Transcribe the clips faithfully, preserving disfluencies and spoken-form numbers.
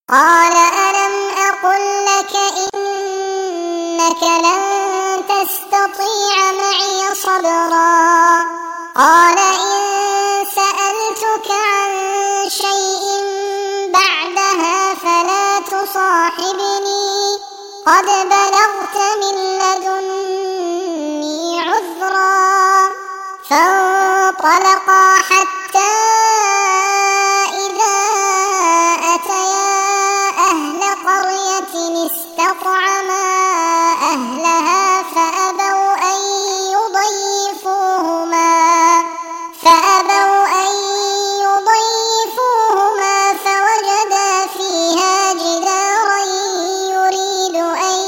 قال ألم أقل لك إنك لن تستطيع معي صبرا قال إن سألتك عن شيء بعدها فلا تصاحبني قد بلغت من لدني عذرا فانطلقا حتى إذا أتيا أهل قرية استطعما أهلها فأبوا أن يضيفوهما فأبوا أن يضيفوهما فوجدا فيها جدارا يريد أن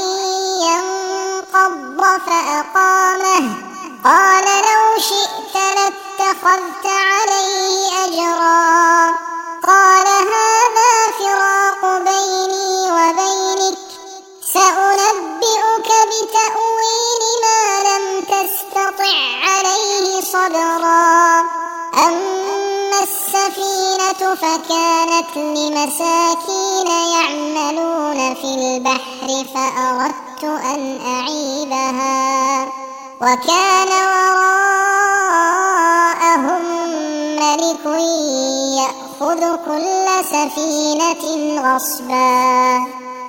ينقض فأقامه قال لو شئت لاتخذت عليه أجرا قال هذا فراق بيني وبينك سأنبئك بتأويل ما لم تستطع عليه صبرا أما السفينة فكانت لمساكين يعملون في البحر فأردت أن أعيبها وكان وراءهم ملك يأخذ كل سفينة غصبا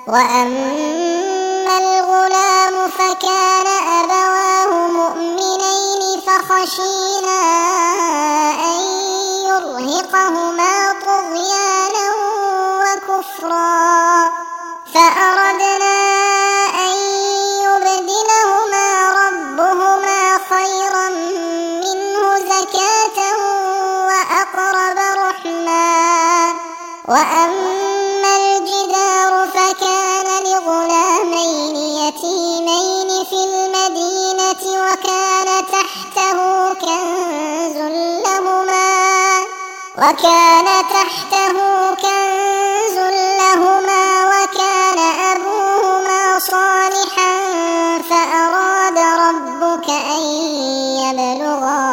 وأما الغلام فكان أبواه مؤمنين فخشينا أن يرهقهما طغيانا وكفرا فأردنا أن يبدلهما ربهما خيرا منه زكاة وأقرب رحما وأما الجدار فكان لغلامين يتيمين في المدينة وكان تحته كنز لهما وكان تحته كنز لهما وكان أبوهما صالحا فأراد ربك أن يبلغا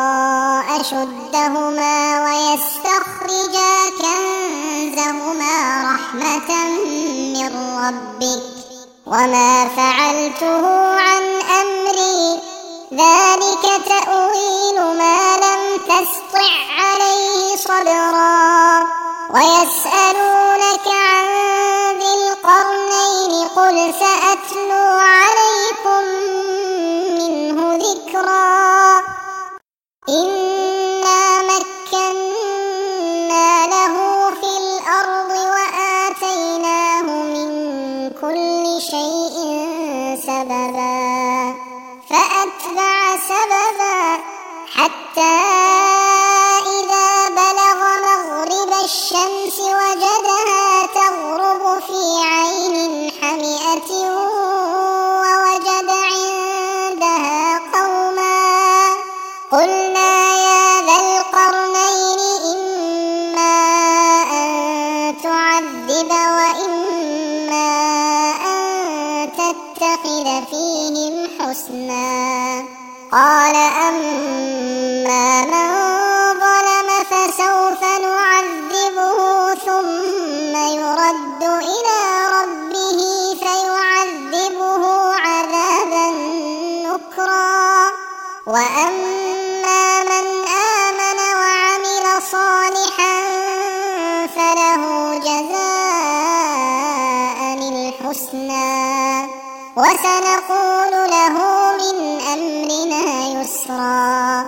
أشدهما ويستخرجا كنزهما رحمة من ربك وما فعلته عن أمري ذلك تأويل ما لم تسطع عليه صبرا ويسألونك عن ذي القرنين قل سأتلو عليكم منه ذكرا إنا مكنا له في الأرض وآتيناه من كل شيء سببا فأتبع سببا حتى إذا بلغ مغرب الشمس وجدها تغرب في عين حمئة ووجد عندها قوما قلنا يا ذا القرنين إما أن تعذب وإما أن تتخذ فيهم حسنا قال أما من ظلم فسوف نعذبه ثم يرد إلى ربه فيعذبه عذابا نكرا وأما من آمن وعمل صالحا فله جزاء الحسنى وسنقول له من أمرنا يسرا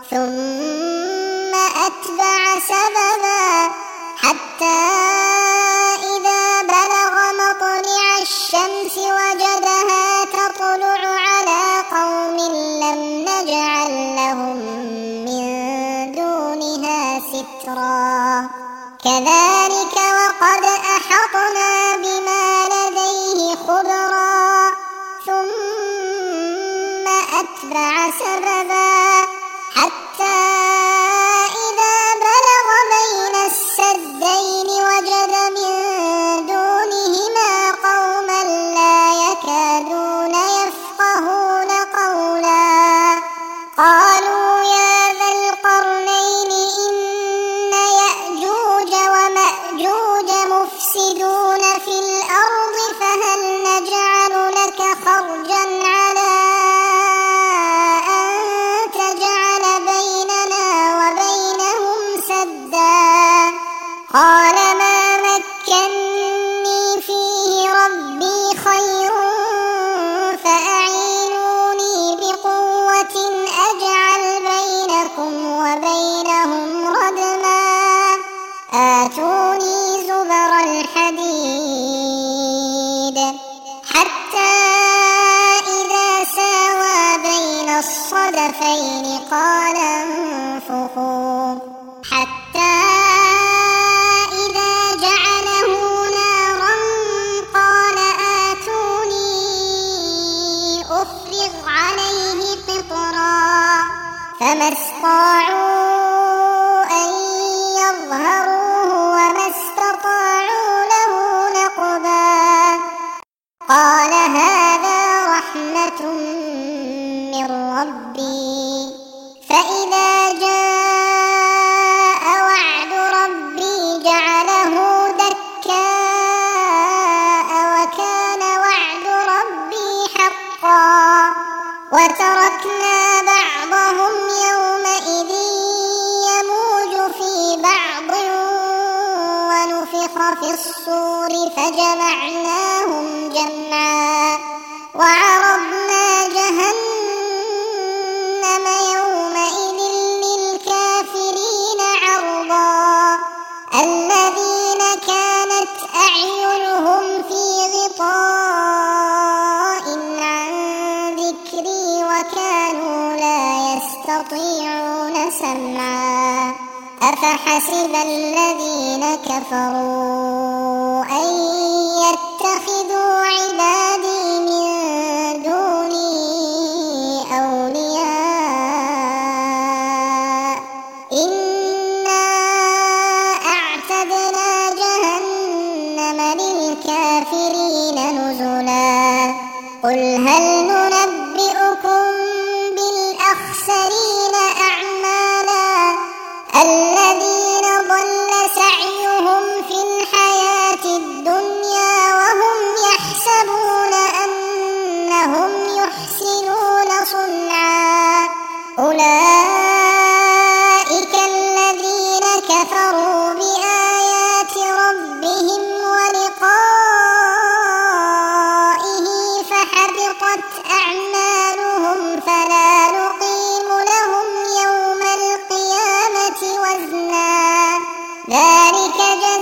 ثم أتبع سببا حتى إذا بلغ مطلع الشمس وجدها تطلع على قوم لم نجعل لهم من دونها سترا كذلك وقد أحطنا بما لديه خبرا ثم فما استطاعوا أن يظهروه وما استطاعوا له نقبا قال هذا رحمة من ربي فإذا جاء وعد ربي جعله دكاء وكان وعد ربي حقا وتركنا بعضهم يومئذ يموج في بعض ونفخ في الصور فجمعناهم جمعا وعرضنا جهنم يومئذ للكافرين عرضا الذين كانت أعينهم في غطاء عن ذكري وكانوا لا يستطيعون سمعا أفحسب الذين كفروا أن يتخذوا عبادي من دوني أولياء إنا أعتدنا جهنم للكافرين نزلا قل هل ننبئكم بالأخسرين أعمالا الذين ضل سعيهم في الحياة الدنيا وهم يحسبون أنهم يحسنون صنعا أولئك الذين كفروا بآيات ربهم ولقائه فحبطت أعمالهم فلا نقيم لهم يوم القيامة وزنا ذلك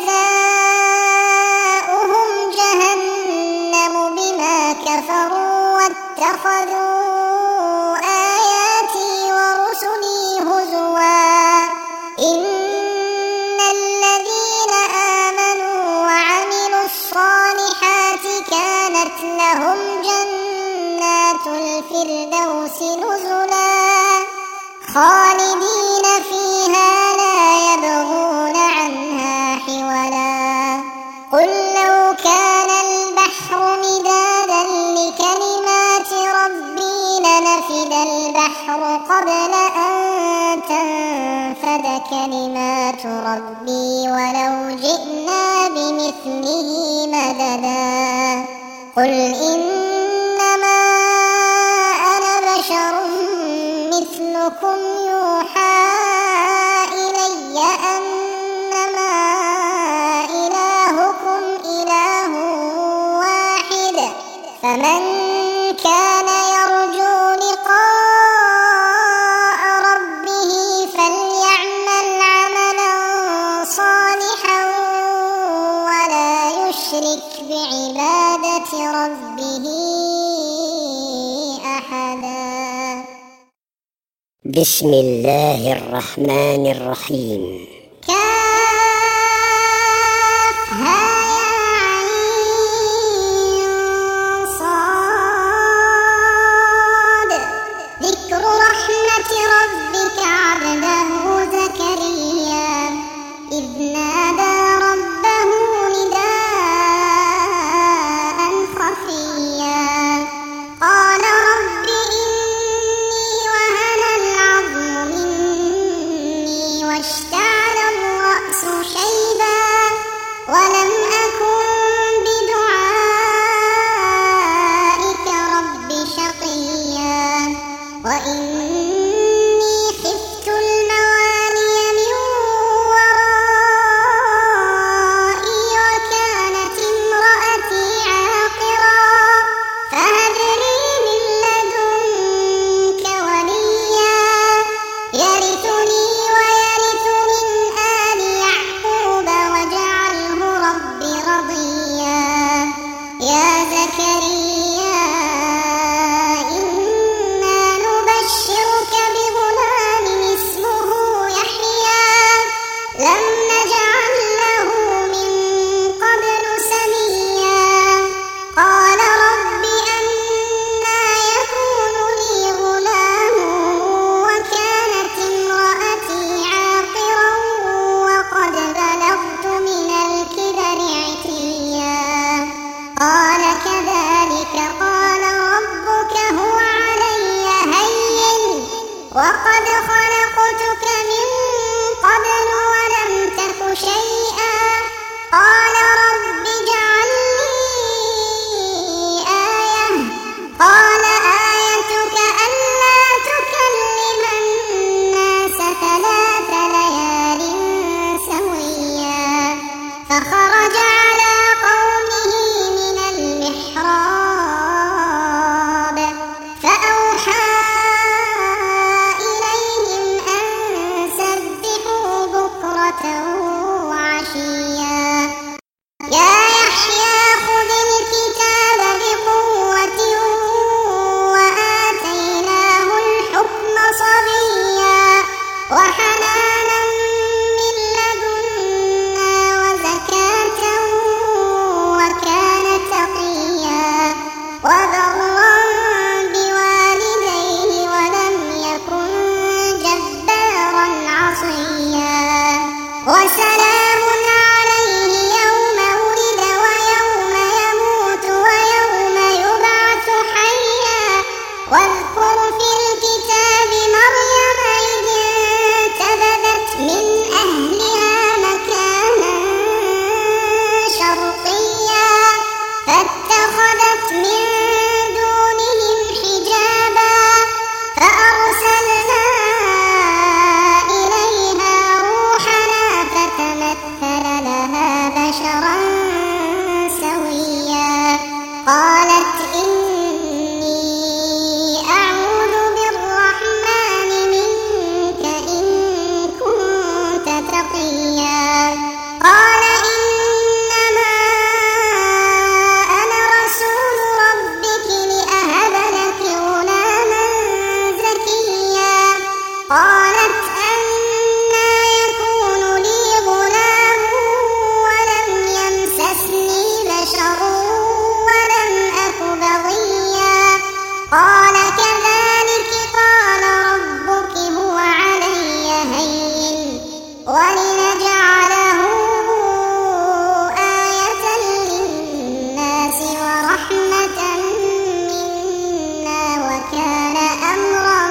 جزاؤهم جهنم بما كفروا واتخذوا آياتي ورسلي هزوا إن الذين آمنوا وعملوا الصالحات كانت لهم جنات الفردوس نزلا خالدين فيها لا يبغون عنها حولا قل لو كان البحر مدادا لكلمات ربي لنفد البحر قبل أن تنفد كلمات ربي ولو جئنا بمثله مددا قل إنما أنا بشر مثلكم يوحى إلي أنما إلهكم إله واحد فمن كان يرجو لقاء ربه فليعمل عملا صالحا ولا يشرك بعبادة ربه أحدا بسم الله الرحمن الرحيم كافها يا عين صاد ذكر رحمة ربك عبده زكريا إذ نادى ربه نداء خفيا قال رب إني وهن العظم مني واشتعل وقد خلقتك من قبل ولم تك شيئا قال رب اجعل لي آية قال آيتك ألا تكلم الناس ثلاث ليال سويا فخرج على قومه من المحراب فأوحى إليهم أن سبحوا بكرة وعشيا يا يحيى خذ الكتاب بقوة وآتيناه الحكم صبيا وحنانا من لدنا وزكاة وكان تقيا وبرا بوالديه ولم يكن جبارا عصيا وسلام عليه يوم ولد ويوم يموت ويوم يبعث حيا واذكر في الكتاب مريم إذ انتبذت من أهلها مكانا شرقيا فاتخذت من دونهم حجابا فأرسلنا إليها روحنا فتمثل لها بشرا سويا قالت إني أعوذ بالرحمن منك إن كنت تقيا قال إنما أنا رسول ربك لأهب لك غلاما زكيا قالت أنى يكون لي غلام ولم يمسسني بشر ولم أك بغيا قال كذلك قال ربك هو علي هين ولنجعله آية للناس ورحمة منا وكان أمرا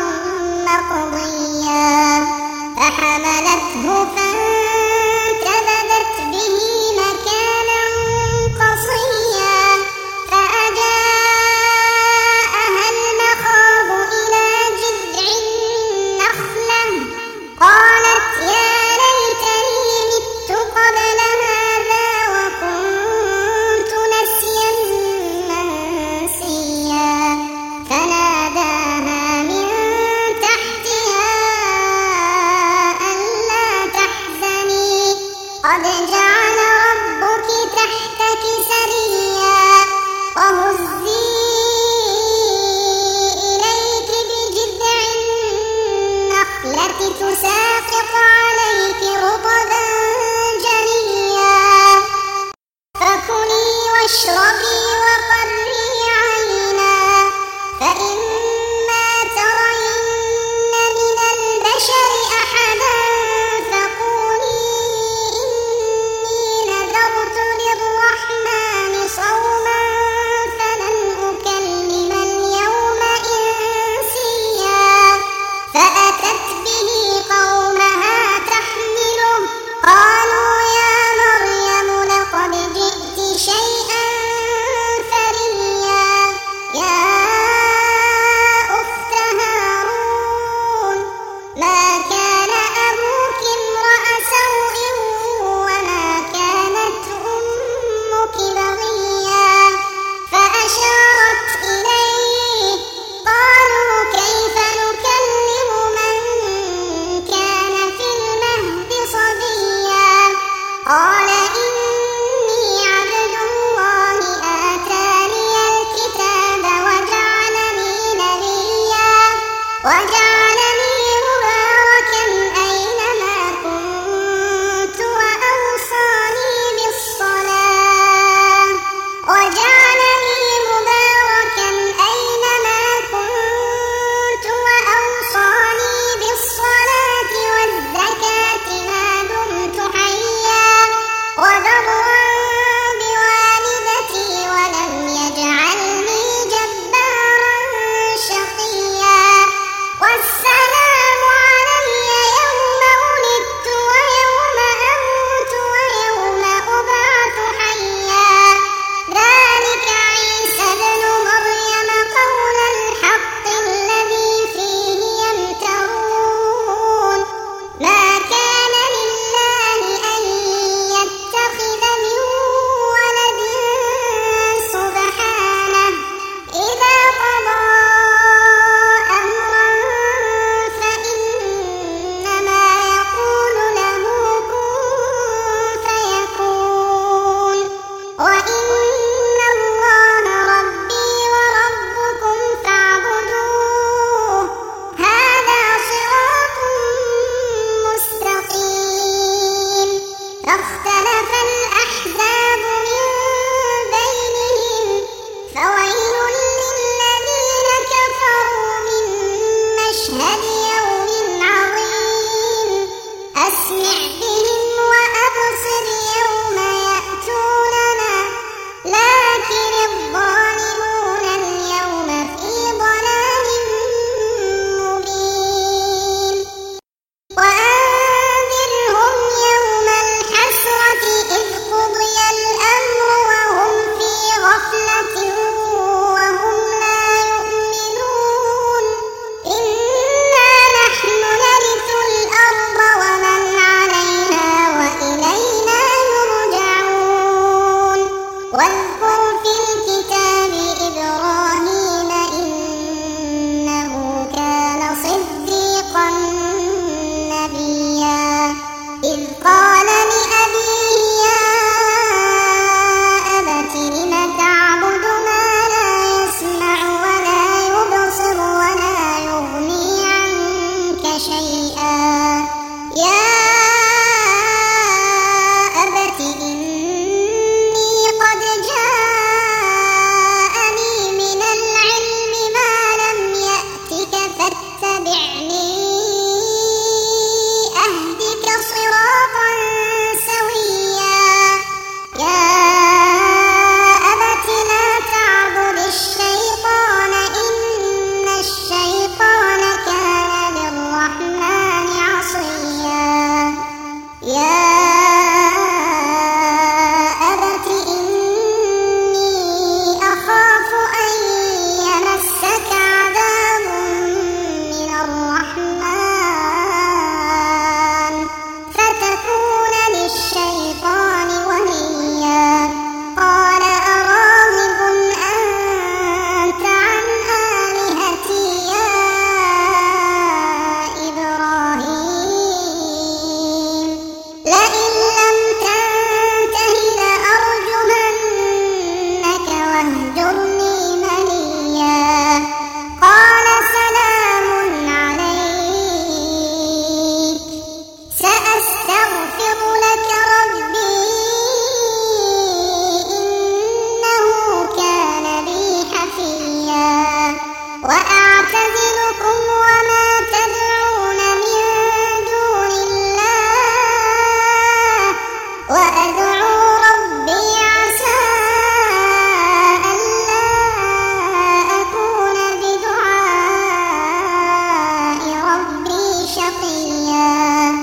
مقضيا فحملته فانتبذت به مكانا قصيا فأجاءها المخاض إلى جذع النخلة قالت يا ليتني مت قبل هذا وكنت نسيا منسيا فناداها من تحتها ألا تحزني قد جعل ربك تحتك سريا وهزي إليك بجذع النخلة تساقط عليك رطبا جنيا فكلي واشربي وقري عينا فإما ترين من البشر أحدا فقولي إني نذرت للرحمن صوما فلن أكلم اليوم إنسيا فأتت به قومها تحمله قالوا يا مريم لقد جئت شيئا واذكر في الكتاب إبراهيم إنه كان صديقا نبيا إذ قال لأبيه يا أبت لم تعبد ما لا يسمع ولا يبصر ولا يغني عنك شيئا يا أبت إني قد جاءني من العلم ما لم يأتك فاتبعني أهدك صراطا سويا يا أبت لا تعبد الشيطان إن الشيطان كان للرحمن عصيا يا أبت إني أخاف أن يمسك عذاب من الرحمن فتكون للشيطان وليا قال أراغب أنت عن آلهتي يا إبراهيم لئن لم تنته لأرجمنك واهجرني مليا قال سلام عليك سأستغفر لك ربي إنه كان بي حفيا وأعتزلكم وما تدعون من دون الله وأدعو ربي عسى ألا أكون بدعاء ربي شقيا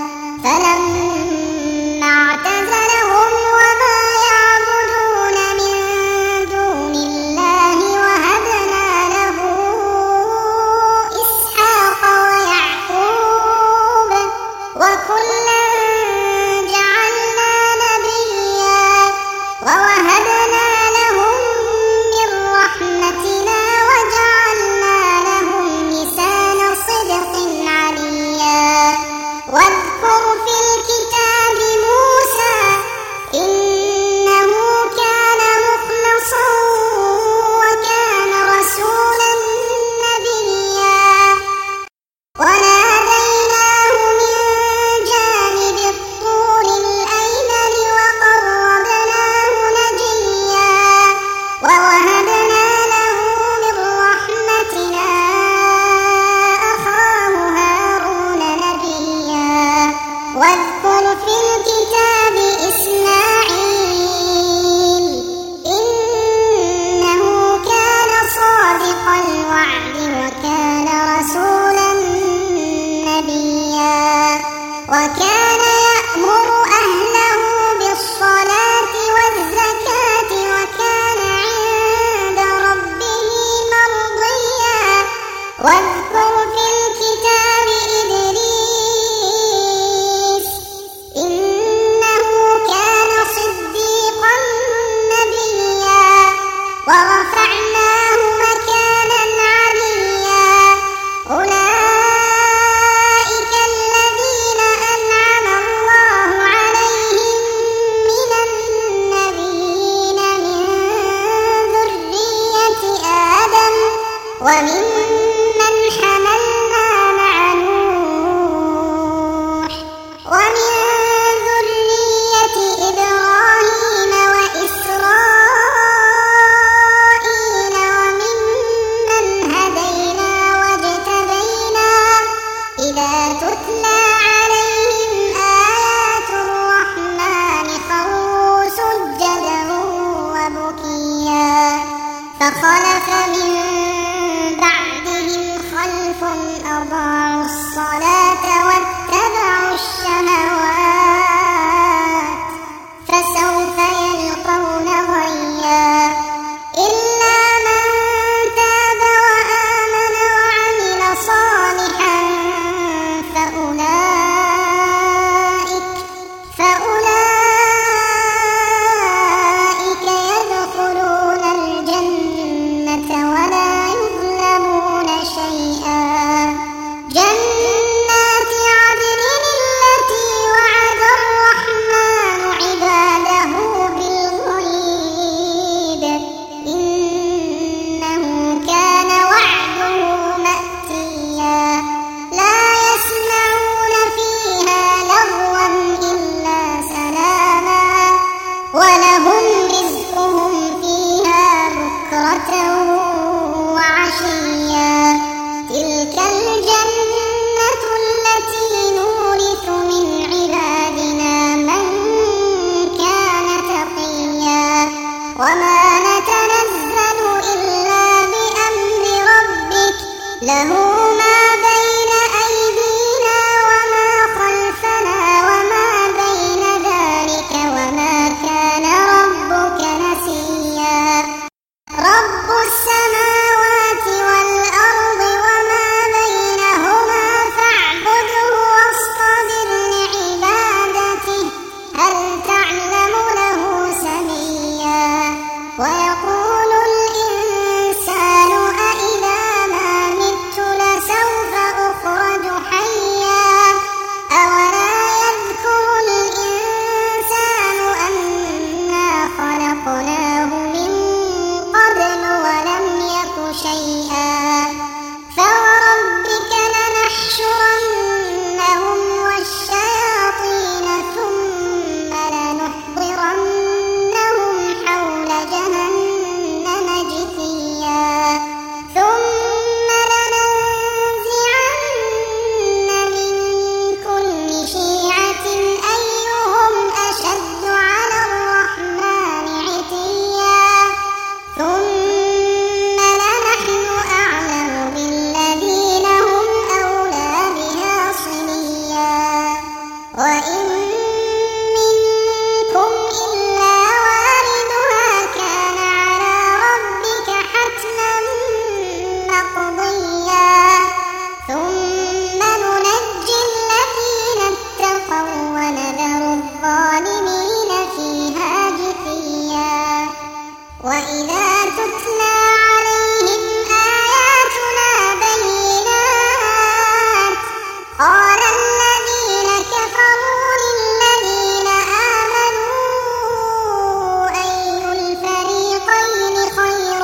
فلما اعتزلهم وما يعبدون من دون الله وهبنا له إسحاق ويعقوب وكلا جعلنا نبيا ووهبنا لهم من رحمتنا وجعلنا لهم لسان صدق عليا واذكر في الكتاب موسى إنه كان مخلصا وكان رسولا نبيا وناديناه من جانب الطور الأيمن وقربناه نجيا ووهبنا له من رحمتنا أخاه هارون نبيا واذكر في الكتاب إسماعيل إنه كان صادق الوعد وكان رسولا نبيا وكان يأمر أهله بالصلاة والزكاة وكان عند ربه مرضيا واذكر في الكتاب إدريس إنه كان صديقا نبيا ورفعناه مكانا عليا أولئك الذين أنعم الله عليهم من النبيين من ذرية آدم وممن حملنا مع نوح ومن ذرية إبراهيم وإسرائيل وممن هدينا واجتبينا إذا تتلى عليهم آيات الرحمن خروا سجدا وبكيا فخلف من بعد وما نتنزل إلا بأمر ربك له ما بين أيدينا وما خلفنا وما بين ذلك وما كان ربك نسيا رب السماوات والأرض وما بينهما فاعبده واصطبر لعبادته هل تعلم له سميا ويقول الإنسان أإذا ما مت لسوف أخرج حيا أولا يذكر الإنسان أنا خلقناه من قبل ولم يك شيئا فوربك لنحشرنهم والشياطين ثم لنحضرنهم حول جهنم جثيا ثم لننزعن من كل شيعة أيهم أشد على الرحمن عتيا ثم لنحن أعلم بالذين هم أولى بها صليا وإن منكم إلا واردها كان على ربك حتما مقضيا ثم ننجي الذين اتقوا ونذر الظالمين فيها جثيا وإذا تتلى عليهم آياتنا بينات قال الذين كفروا للذين آمنوا أي الفريقين خير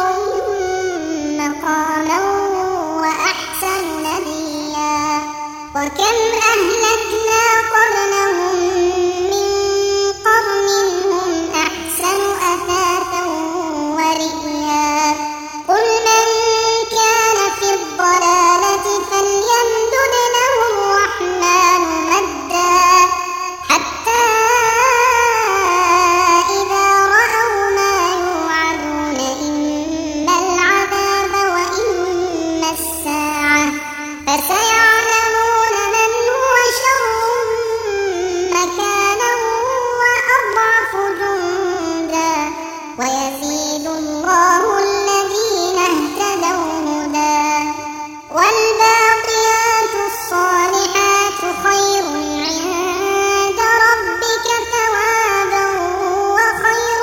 مقاما وأحسن نديا وكم أهلكنا قبلهم من قرن هم أحسن أثاثا ورئيا قل من كان في الضلالة فليمدد له الرحمن مدا حتى إذا رأوا ما يوعدون إما العذاب وإما الساعة فسيعلمون من هو شر مكانا وأضعف جندا ويزيد الله الذين اهتدوا هدى والباقيات الصالحات خير عند ربك ثوابا وخير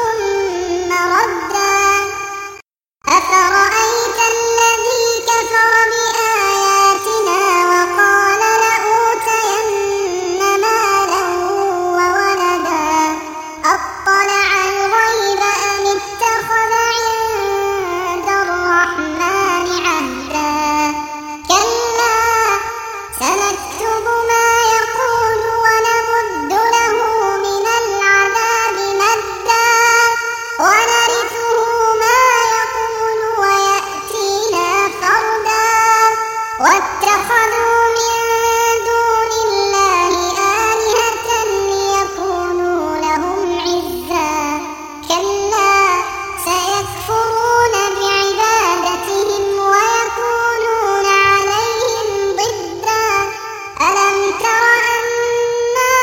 مردا أفرأيت الذي كفر بآياتنا وقال لأوتين مالا وولدا أطلع الغيب أم اتخذ عند الرحمن عهدا كلا سنكتب ما يقول ونمد له من العذاب مدا ونرثه ما يقول ويأتينا فردا واتخذوا من دون الله آلهة ليكونوا لهم عزا كلا سيكفرون بعبادتهم ويكونون عليهم ضدا ألم تر أنا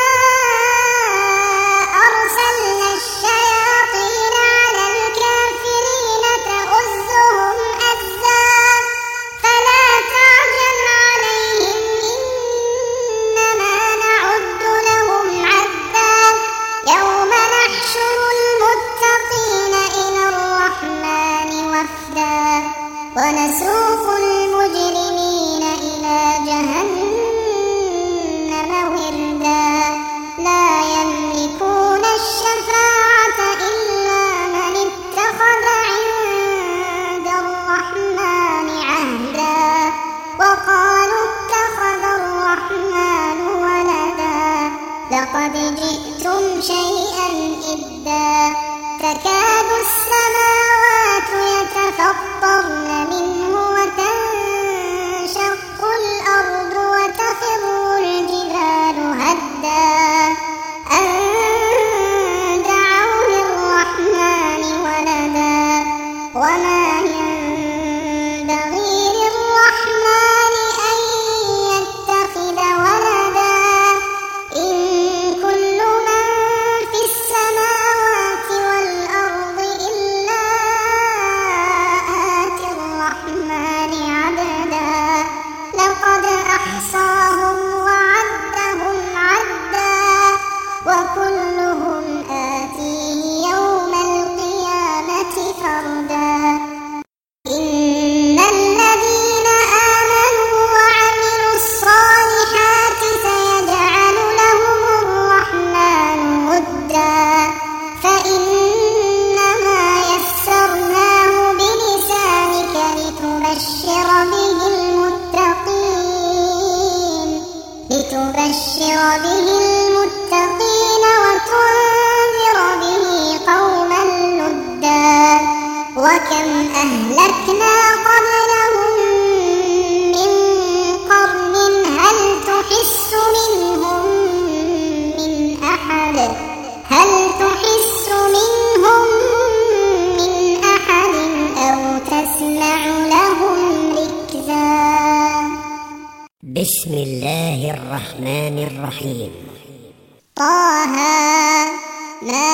أرسلنا الشياطين على الكافرين تؤزهم أزا فلا تعجل عليهم إنما نعد لهم عدا يوم نحشر المتقين إلى الرحمن وفدا ونسوق المجرمين إلى جهنم وردا لا يملكون الشفاعة إلا من اتخذ عند الرحمن عهدا وقالوا اتخذ الرحمن ولدا لقد جئتم شيئا إدا تكاد السماوات يتفطرن منه وتنشق الأرض وتخر الجبال هدا أن دعوا للرحمن ولدا فردا إن الذين آمنوا وعملوا الصالحات سيجعل لهم الرحمن ودا فإنما يسرناه بلسانك لتبشر به المتقين لتبشر به المتقين وتنذر به قوما لدا وكم أهلكنا قبلهم من قرن هل تحس منهم من أحد هل تحس منهم من أحد أو تسمع لهم ركزا. بسم الله الرحمن الرحيم. طه ما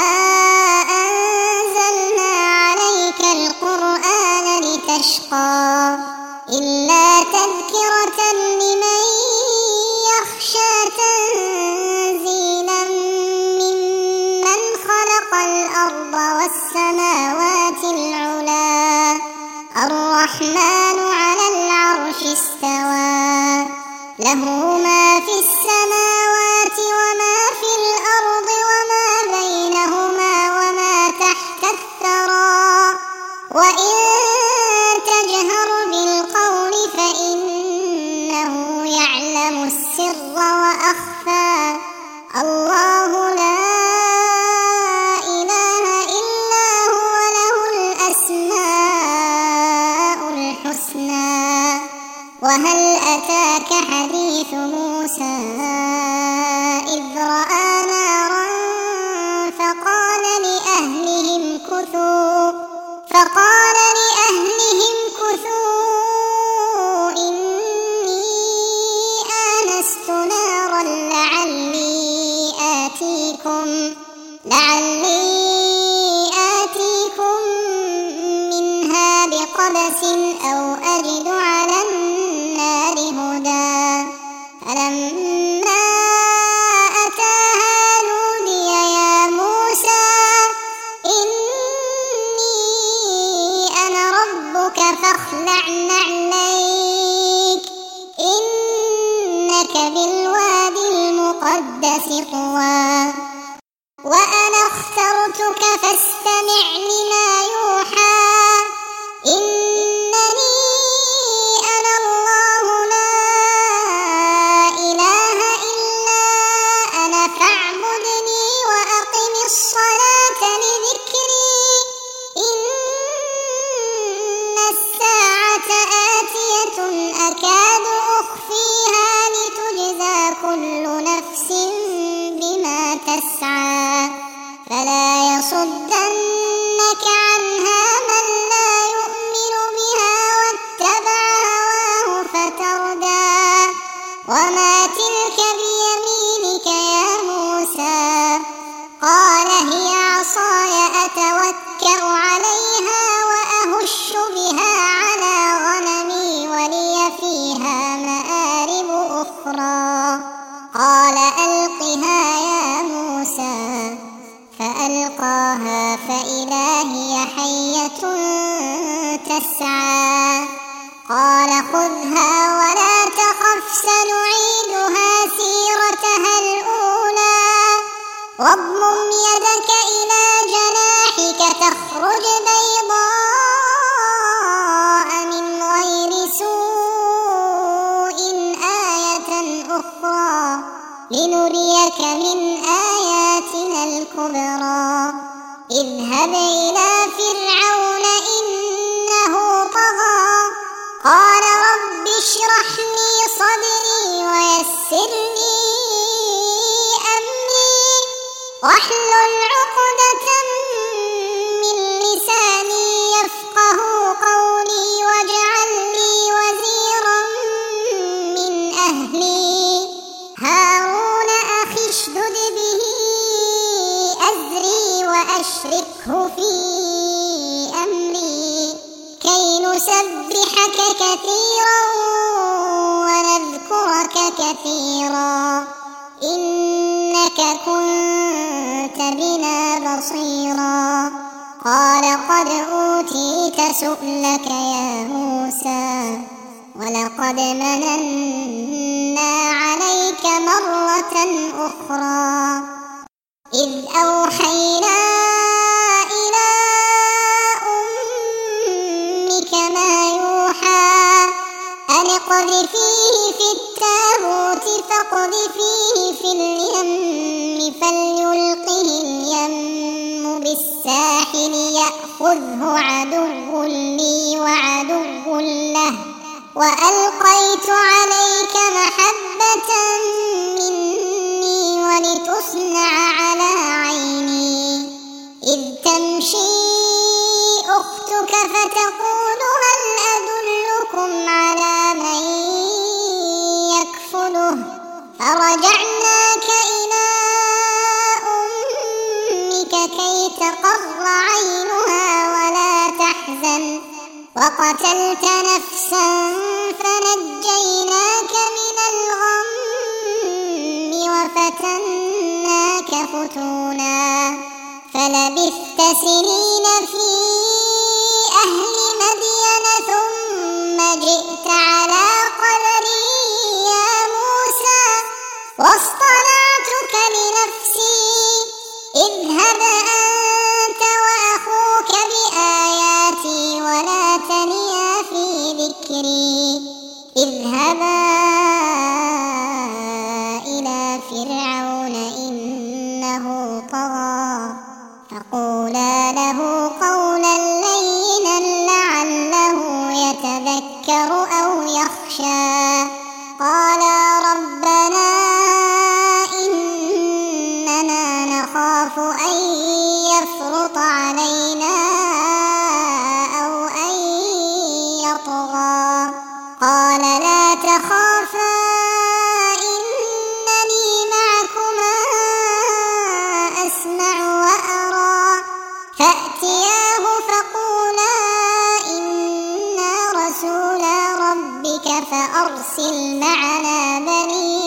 أنزلنا عليك القرآن لتشقى إلا تذكرة لمن يخشى تنزيلا ممن خلق الأرض والسماوات العلا الرحمن على العرش استوى له ما في السماوات وما في الأرض وما بينهما وما تحت الثرى وإن تجهر بالقول فإنه يعلم السر وأخفى الله لا إله إلا هو له الأسماء الحسنى. وهل أتاك حديث موسى إذ رأى نارا فقال لأهلهم كثوا فقال لأهلهم كثوا إني آنست نارا لعلي آتيكم لعلي آتيكم منها بقبس أو أجد على النار هدى فلما أتاها نودي يا موسى إني أنا ربك فاخلع نعليك إنك بالوادي المقدس طوى وأنا اخترتك فاستمع لما يوحى إنني أنا الله لا إله إلا أنا فاعبدني وأقم الصلاة لذكري إن الساعة آتية أكاد أخفيها لتجزى كل نفس بما تسعى فلا يصدنك عنها من لا يؤمن بها واتبع هواه فتردى وما تلك بيمينك يا موسى قال هي عصاي أتوكأ عليها وأهش بها على غنمي ولي فيها مآرب أخرى قال ألقها يا موسى فألقاها فإذا هي حية تسعى قال خذها ولا تخف سنعيدها سيرتها الأولى واضمم يدك إلى جناحك تخرج بيضاء من غير سوء آية أخرى لنريك من آياتنا الكبرى اذهب إلى فرعون إنه طغى قال رب اشرح لي صدري ويسر لي أمري واحلل عقدة من لساني يفقه قولي واجعل لي وزيرا من أهلي هارون أخي اشدد به أزري وأشركه في أمري كي نسبحك كثيرا ونذكرك كثيرا إنك كنت بنا بصيرا قال قد أوتيت سؤلك يا موسى ولقد مننا عليك مرة أخرى إذ أوحينا إلى أمك ما يوحى أن اقذفيه في التابوت فاقذفيه في اليم فليلقه اليم بالساحل يأخذه عدو لي وعدو له وألقيت عليك محبة مني ولتصنع على عيني إذ تمشي أختك فتقول هل أدلكم على من يكفله فرجعناك إلى أمك كي تقر عينها ولا تحزن وقتلت نفسا فنجيناك من الغم وفتناك فتونا فلبثت سنين في أهل مدين ثم جئت على قدري يا موسى واصطنعتك لنفسي اذهب أنت وأخوك بآياتي ولا تنيا في ذكري اذهبا إلى فرعون إنه طغى فقولا له قولا لينا لعله يتذكر أو يخشى قالا ربنا إننا نخاف أن يفرط علينا أو أن يطغى قال لا تخافا إنني معكما أسمع وأرى فأتياه فقولا إنا رسولا ربك فأرسل معنا بني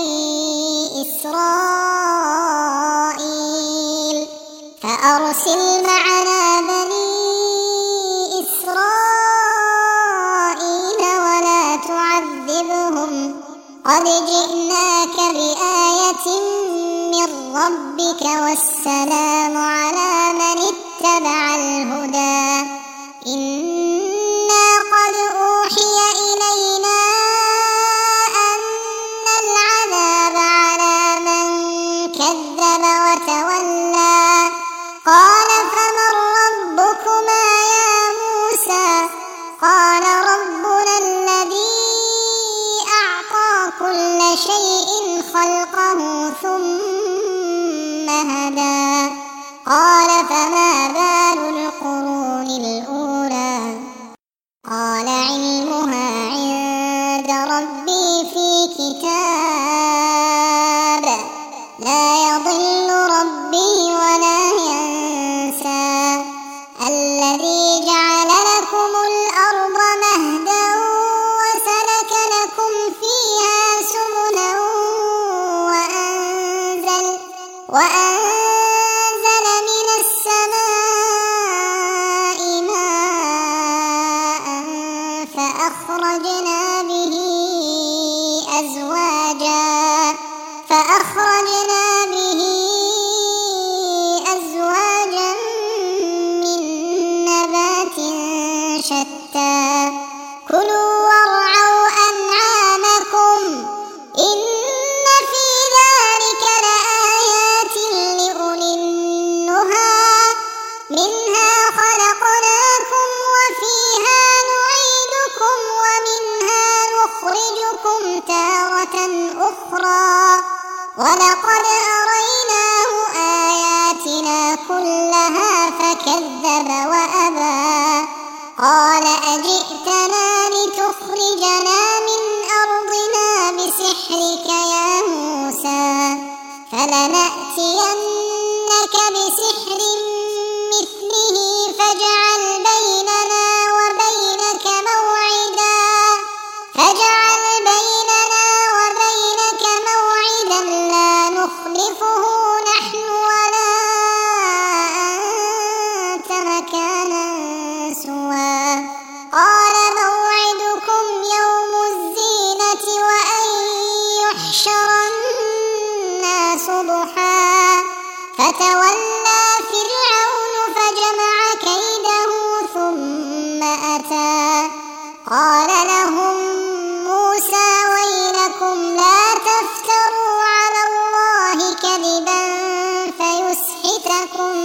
إسرائيل فأرسل معنا بني إسرائيل ولا تعذبهم قد جئناك بآية من ربك والسلام على من اتبع الهدى إنا قد أوحي إلينا أن العذاب على من كذب وتولى قال فمن ربكما يا موسى قال ربنا الذي أعطى كل شيء خلقه ثم هدى قال فما بال القرون الأولى قال علمها عند ربي في كتاب لا يضل ربي ولا ينسى الذي جعل لكم الأرض مهدا وسلك لكم فيها سبلا وأنزل وأنزل من السماء ماء فأخرجنا به أزواجا فأخرجنا به أزواجا من نبات شتى كلوا وارعوا أنعامكم إن في ذلك لآيات لأولي النهى منها خلقناكم وفيها نعيدكم ومنها نخرجكم تارة أخرى ولقد أريناه آياتنا كلها فكذب وأبى قال أجئتنا لتخرجنا من أرضنا بسحرك يا موسى فلنأتينك بسحر مثله فاجعل بيننا وبينك موعدا فاجعل بيننا وبينك موعدا لا نخلفه نحن ولا أنت مكانا نسوا قال موعدكم يوم الزينة وأن يحشر الناس ضحى فتولى فرعون فجمع كيده ثم أتى قال لهم موسى ويلكم لا تفتروا على الله كذبا فيسحتكم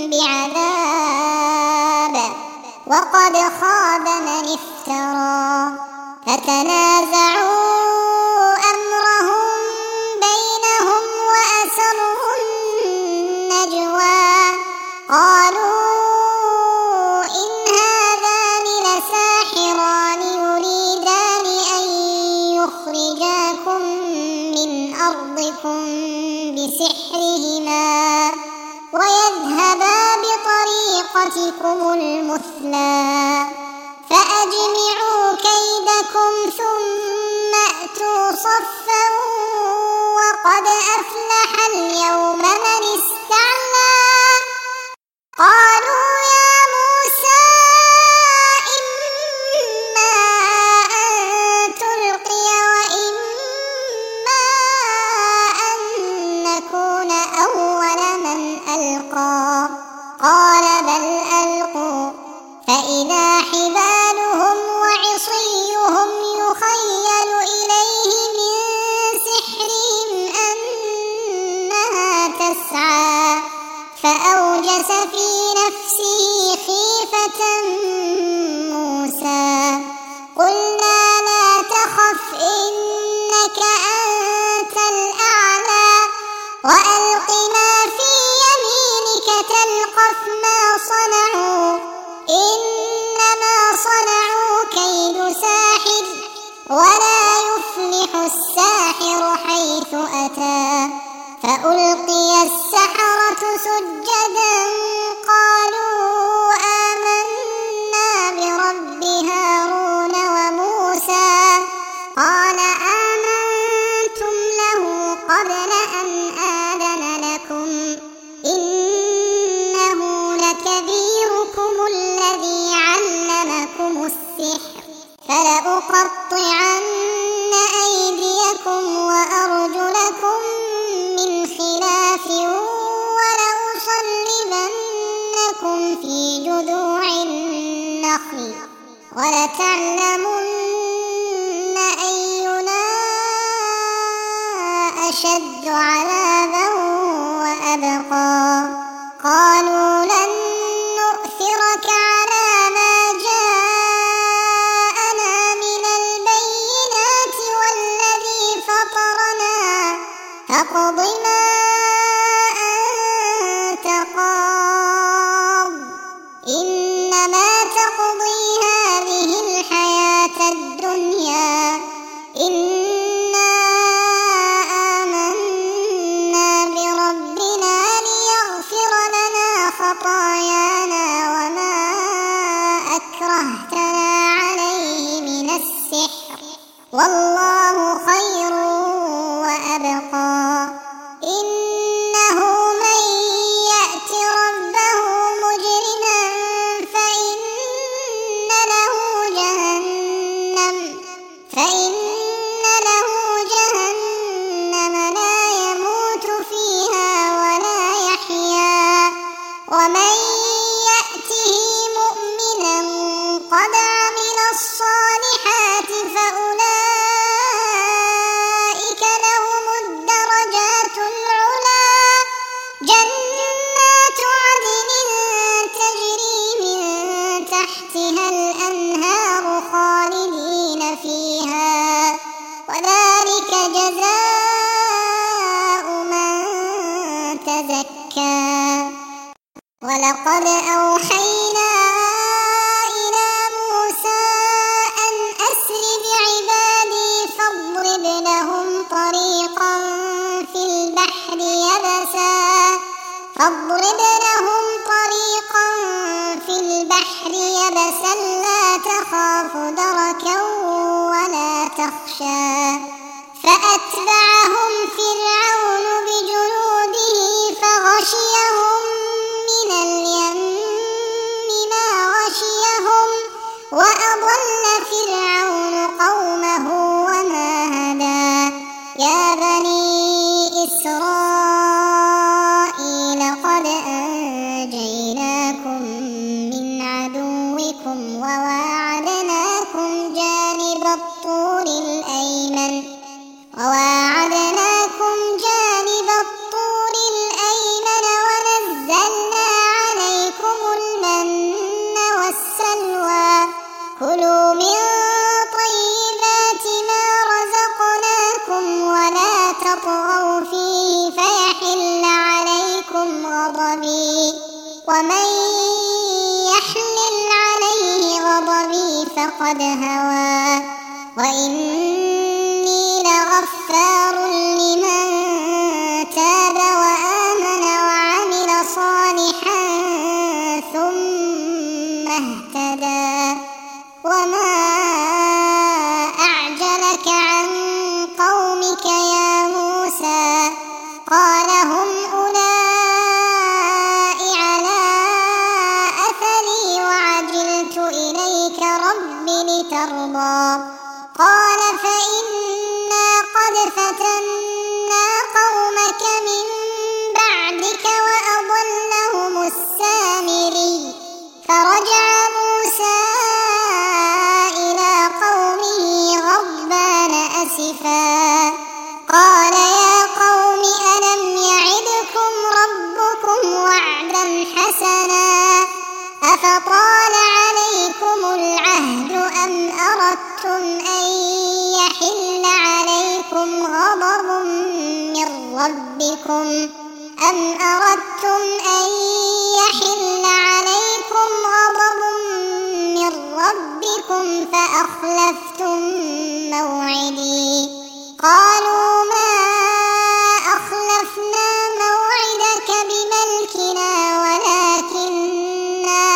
بعذاب وقد خاب من افترى فتنازعوا أمرهم بينهم وأسروا النجوى قالوا إن هذان لساحران يريدان أن يخرجاكم من أرضكم بسحرهما ويذهبا بطريقتكم المثلى فأجمعوا كيدكم ثم أتوا صفا وقد أفلح اليوم من استعلى قالوا يا موسى إما أن تلقي وإما أن نكون أول من ألقى قال بل ألقوا فإذا حبالهم وعصيهم يخيل إليه من سحرهم أنها تسعى فأوجس في نفسه خيفة موسى قلنا لا تخف إنك أنت الأعلى وألق ما في يمينك تلقف ما صنعوا إنما صنعوا كيد ساحر ولا يفلح الساحر حيث أتى فألقي السحرة سجدا قالوا آمنا برب هارون وموسى قال آمنتم له قبل أن آذن لكم إنه لكبيركم الذي علمكم السحر فلأقطعن أيديكم وأرجلكم من خلاف ولأصلبنكم في جذوع النخل ولتعلمن أينا أشد عذابا وأبقى قالوا لن نؤثرك على ما جاءنا من البينات والذي فطرنا فاقض ما أنت قاض إنما تقضي هذه الحياة الدنيا إنا آمنا بربنا ليغفر لنا خطايانا وما أكرهتنا عليه من السحر والله خير وأبقى إنه من يأت ربه مجرما فإن له جهنم فإن له جهنم لا يموت فيها ولا يحيا ومن يأته مؤمنا قد عمل الصالحات فأولئك لهم الدرجات العلى جنات عدن تجري من تحتها الأنهار خالدين فيها وذلك جزاء من تزكى ولقد أوحينا إلى موسى أن أسر بعبادي فاضرب لهم طريقا في البحر يبسا فاضرب لهم طريقا في البحر يبسا لا تخاف دركا ولا تخشى فأتبعهم فرعون بجنوده فغشيهم من اليم ما غشيهم وأضل فرعون قومه وما هدى يا بني إسرائيل قد أنجيناكم من عدوكم وواعدناكم جانب الطور الأيمن وواعدناكم جانب الطور الأيمن ونزلنا عليكم المن والسلوى كلوا من طيبات ما رزقناكم ولا تطغوا فيه فيحل عليكم غضبي ومن يحمل عليه غضبي فقد هوى وإني لغفار لمن تاب وآمن وعمل صالحا ثم اهتدى وما أعجلك عن قومك يا موسى قال هم أولئك على أثري وعجلت إليك رب لترضى قال فإنا قد فتنا قومك من بعدك وأضلهم السامري فرجع موسى إلى قومه غضبان أسفا قال يا قوم ألم يعدكم ربكم وعدا حسنا أفطال عليكم العهد أم أردتم أن يحل عليكم غضب من ربكم أم أردتم أن يحل عليكم غضب من ربكم فأخلفتم موعدي قالوا ما أخلفنا موعدك بملكنا ولكننا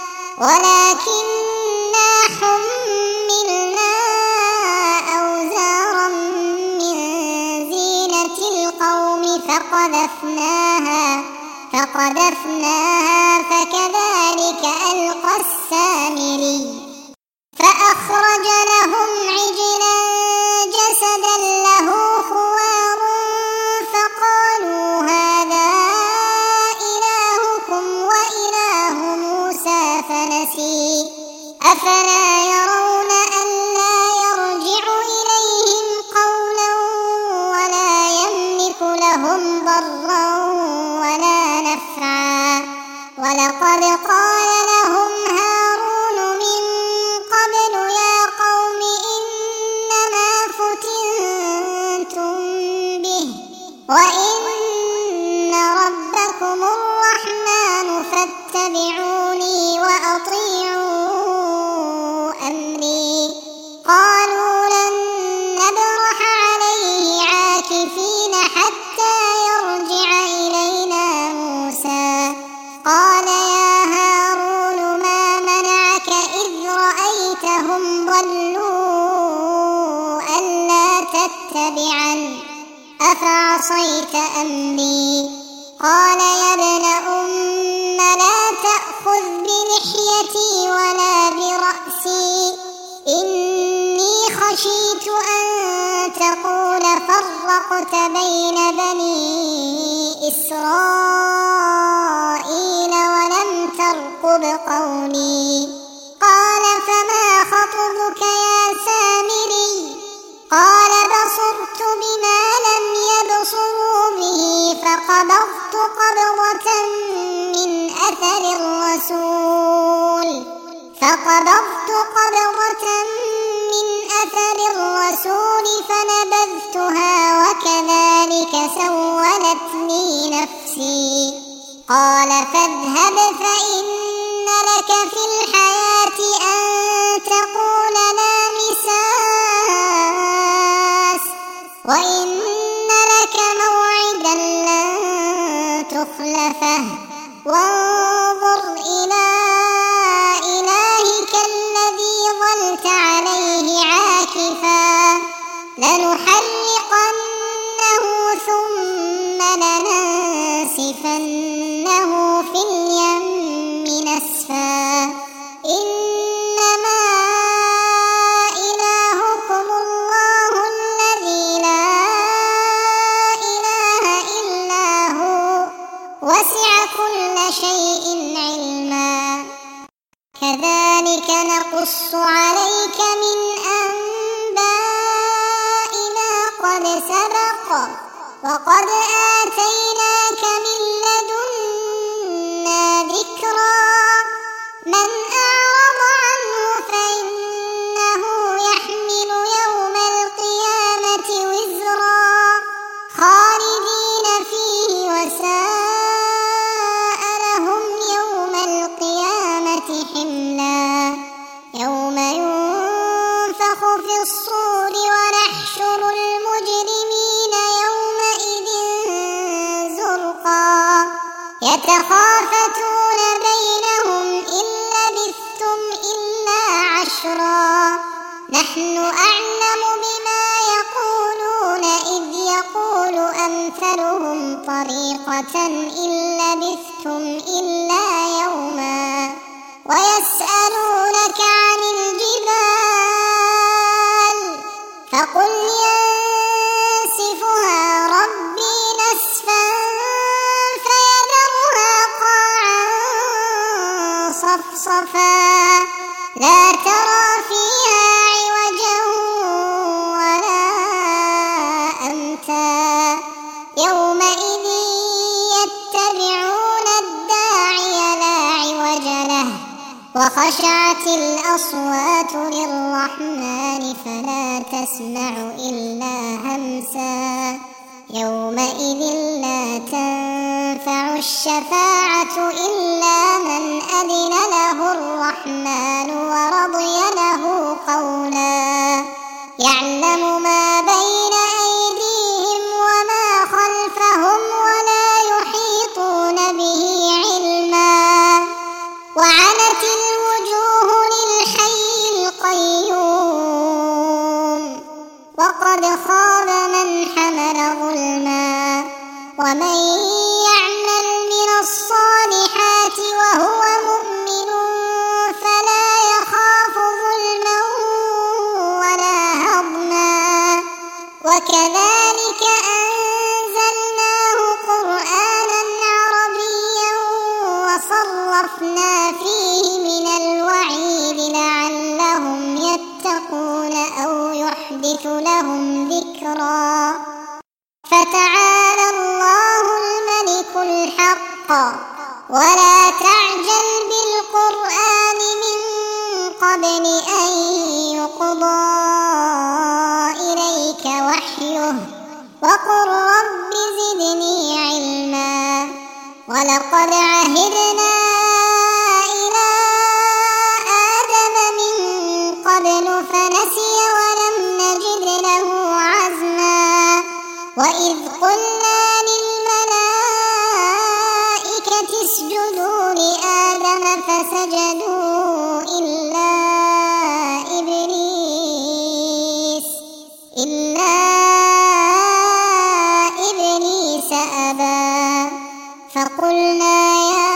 ولكننا حملنا أوزارا من زينة القوم فقذفناها فقذفناها فكذلك ألقى السامري فأخرج لهم عجلا جسدا له خوار فقالوا هذا إلهكم وإله موسى فنسي أفلا يرون ألا يرجع إليهم قولا ولا يملك لهم ضرا ولا نفعا ولقد قال لهم هارون من قبل يا قوم إنما فتنتم به وإن ربكم الرحمن فاتبعوني وأطيعوا أمري قالوا لن نبرح عليه عاكفين حتى يرجع إلينا موسى قال يا هارون ما منعك إذ رأيتهم ضلوا ألا تتبعن أفعصيت أمري قال يا ابن أم لا تأخذ بلحيتي ولا برأسي إني خشيت أن تقول فرقت بين بني إسرائيل ولم ترقب قولي قال فما خطبك يا سامري قال بصرت بما لم يبصروا به فقبضت قبضة من أثر الرسول فقبضت قبضة من أثر الرسول فنبذتها وكذلك سولت لي نفسي قال فاذهب فإن لك في الحياة أن تقول لا مساس وإن لك موعدا لن تخلفه وانظر إلى إلهك الذي ظلت عليه عاكفا لنحرقنه ثم لننسفنه في اليم نسفا إنما كذلك نقص عليك من أنباء ما قد سبق وقد آتيناك من لدنا ذكرا من أعرض عنه فإنه يحمل يوم القيامة وزرا خالدين فيه وساء لهم يوم القيامة حملا يوم ينفخ في الصور ونحشر المجرمين يومئذ زرقا يتخافتون بينهم إن لبثتم إلا عشرا نحن أعلم بما يقولون إذ يقول أمثلهم طريقة إن لبثتم إلا يوما ويسألونك عن الجبال فقل ينسفها ربي نسفا فيذرها قاعا صفصفا لا ترى فيها عوجا ولا أمتا يومئذ يتبعون الداعي لا عوج له وخشعت الأصوات للرحمن فلا تسمع إلا همسا يومئذ لا تنفع الشفاعة إلا من أذن له الرحمن ورضي له قولا يعلم ما بين أيديهم وما خلفهم ولا يحيطون به علما وعنت الوجوه للحي القيوم وقد خاب من حمل ظلما ومن يعمل من الصالحات وهو مؤمن فلا يخاف ظلما ولا هضما وكذلك أنزلناه قرآنا عربيا وصرفنا فيه من الوعيد لعلهم يتقون أو يحدث لهم ذكرا فتعالى الله الملك الحق ولا تعجل بالقرآن من قبل أن يقضى إليك وحيه وقل رب زدني علما ولقد عهدنا إلى آدم من قبل فنسي ولم نجد له عزما وإذ قلنا للملائكة اسجدوا لآدم فسجدوا إلا إبليس إلا إبليس أبى فقلنا يا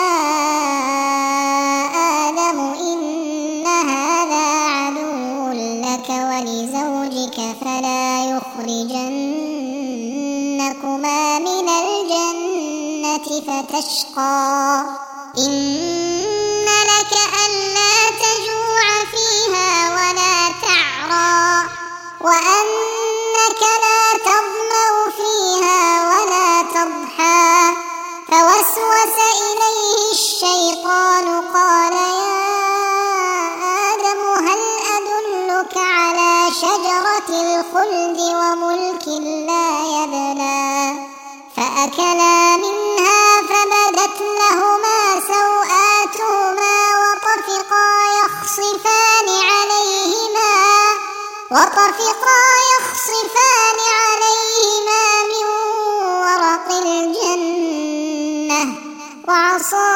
آدم إن هذا عدو لك ولزوجك فلا يخرجنكما من الجنة فتشقى إن لك ألا تجوع فيها ولا تعرى وأنك لا تظمأ فيها ولا تضحى فوسوس إليه الشيطان قال يا آدم هل أدلك على شجرة الخلد وملك لا يبلى فأكلا منها فبدت لهما سوآتهما وطفقا يخصفان عليهما وطفقا يخصفان عليهما من ورق الجنة وعصى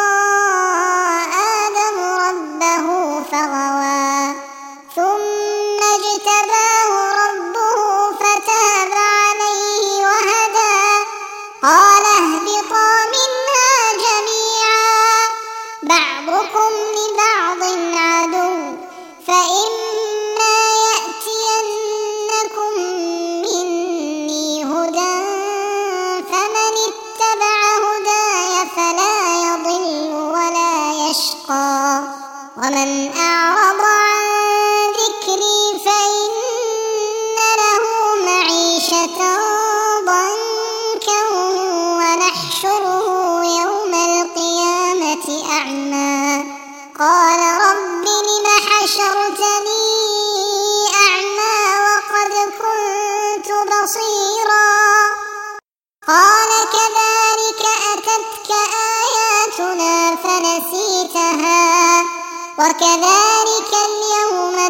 آدم ربه فغوى ثم اجتباه ربه فتاب عليه وهدى قال اهبطا منها جميعا بعضكم لبعض عدو فإما يأتينكم مني هدى فمن اتبع هداي فلا يضل ولا يشقى ومن ومن أعرض عن ذكري فإن له معيشة ضنكا ونحشره يوم القيامة أعمى قال رب لم حشرتني أعمى وقد كنت بصيرا قال كذلك أتتك آياتنا فنسيتها وكذلك اليوم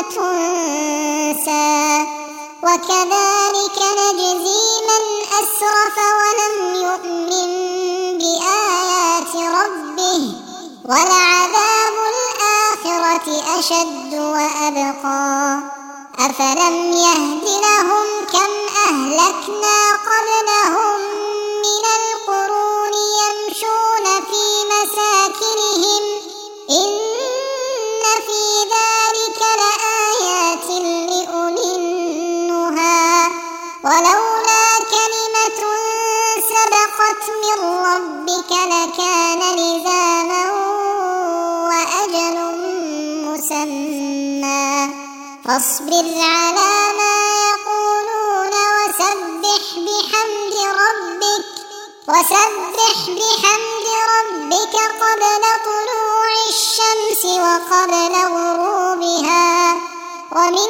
تنسى وكذلك نجزي من أسرف ولم يؤمن بآيات ربه ولعذاب الآخرة أشد وأبقى أفلم يهد لهم كم أهلكنا قبلهم من القرون يمشون في مساكنهم إن في ذلك لآيات لأولي النهى ولولا كلمة سبقت من ربك لكان لزاما وأجل مسمى فاصبر على ما يقولون وسبح بحمد ربك وسبح بحمد ربك قبل طلوع الشمس وقبل غروبها ومن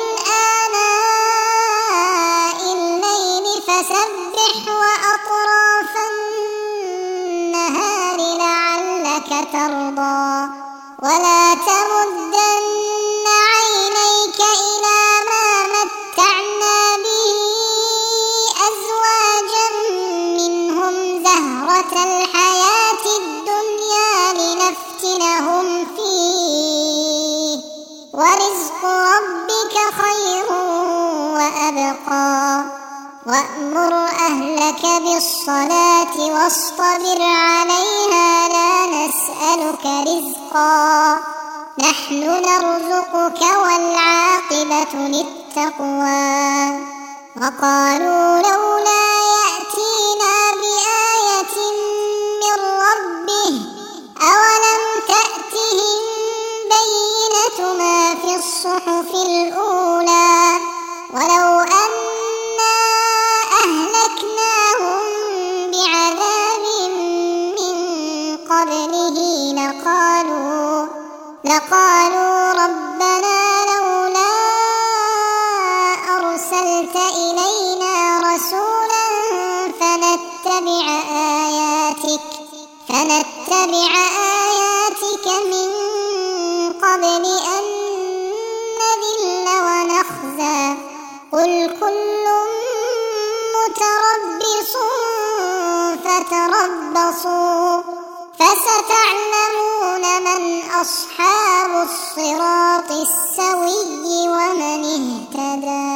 آناء الليل فسبح وأطراف النهار لعلك ترضى ولا تمدن عينيك إلى ما متعنا به أزواجا منهم زهرة الحياة الدنيا لنفتنهم فيه ورزق ربك خير وأبقى وأمر أهلك بالصلاة واصطبر عليها لا نسألك رزقا نحن نرزقك والعاقبة للتقوى وقالوا لولا يأتينا بآية من ربه أولم تأتهم بينة ما في الصحف الأولى ولو أنا أهلكناهم بعذاب من قبله لقالوا لقالوا ربنا لولا أرسلت إلينا رسولا فنتبع آياتك فنتبع آياتك من قبل أن نذل ونخزى قل كل متربص فتربصوا فستعلمون من أصحاب الصراط السوي ومن اهتدى.